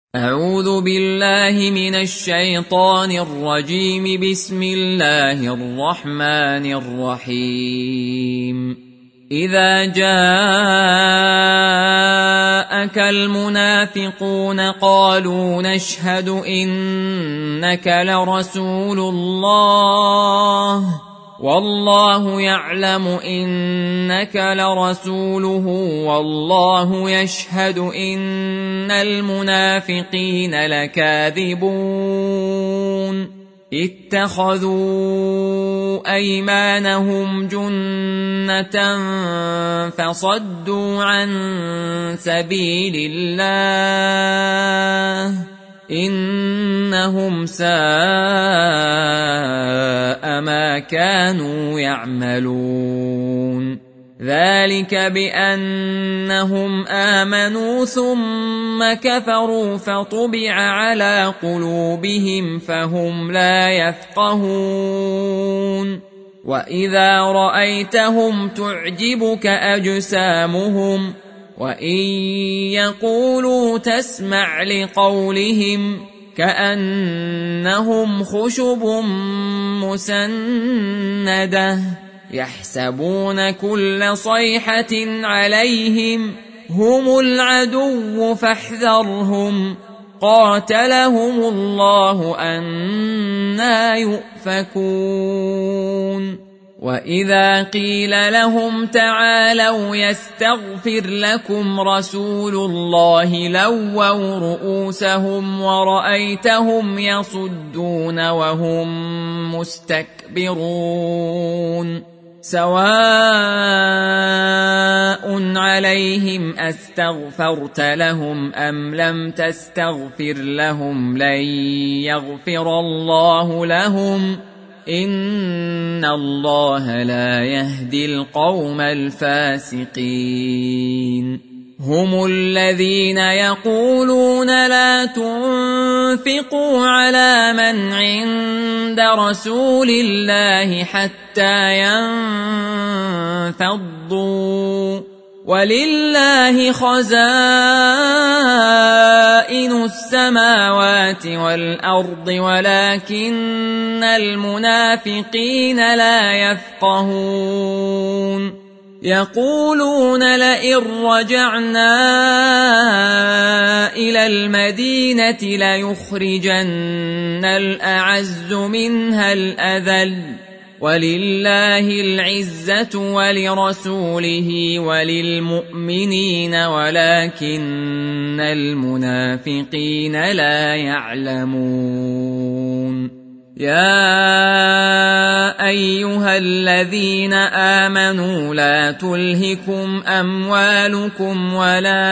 أعوذ بالله من الشيطان الرجيم. بسم الله الرحمن الرحيم. إذا جاءك المنافقون قالوا نشهد إنك لرسول الله والله يعلم إنك لرسوله والله يشهد إن المنافقين لكاذبون اتخذوا أيمانهم جنة فصدوا عن سبيل الله إنهم ساء ما كانوا يعملون. ذلك بأنهم آمنوا ثم كفروا فطبع على قلوبهم فهم لا يفقهون. وإذا رأيتهم تعجبك أجسامهم وإن يقولوا تسمع لقولهم كأنهم خشب مسندة يحسبون كل صيحة عليهم هم العدو فاحذرهم قاتلهم الله أنى يؤفكون. وإذا قيل لهم تعالوا يستغفر لكم رسول الله لووا رؤوسهم ورأيتهم يصدون وهم مستكبرون. سواء عليهم أستغفرت لهم أم لم تستغفر لهم لن يغفر الله لهم إن الله لا يهدي القوم الفاسقين. هم الذين يقولون لا تنفقوا على من عند رسول الله حتى ينفضوا ولله خزائن السماوات والأرض ولكن المنافقين لا يفقهون. يقولون لئن رجعنا إلى المدينة ليخرجن الأعز منها الأذل ولله العزة ولرسوله وللمؤمنين ولكن المنافقين لا يعلمون. يا أيها الذين آمنوا لا تلهكم أموالكم ولا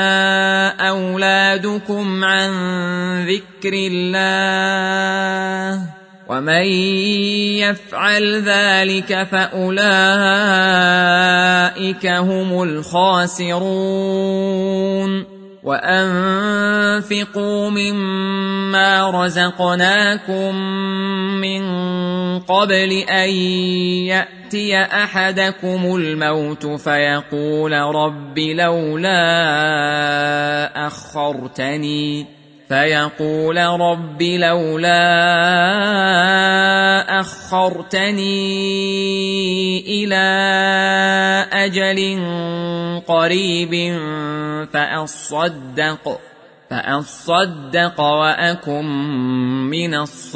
أولادكم عن ذكر الله ومن يفعل ذلك فأولئك هم الخاسرون. وأنفقوا مما رزقناكم من قبل أن يأتي أحدكم الموت فيقول رب لولا أخرتني إلى أجل قريب فأصدق وأكن من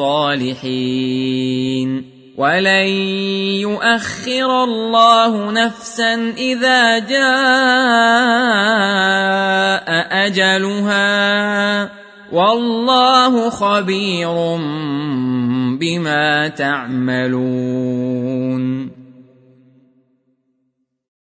الصالحين. ولن يؤخر الله نفسا إذا جاء أجلها والله خبير بما تعملون.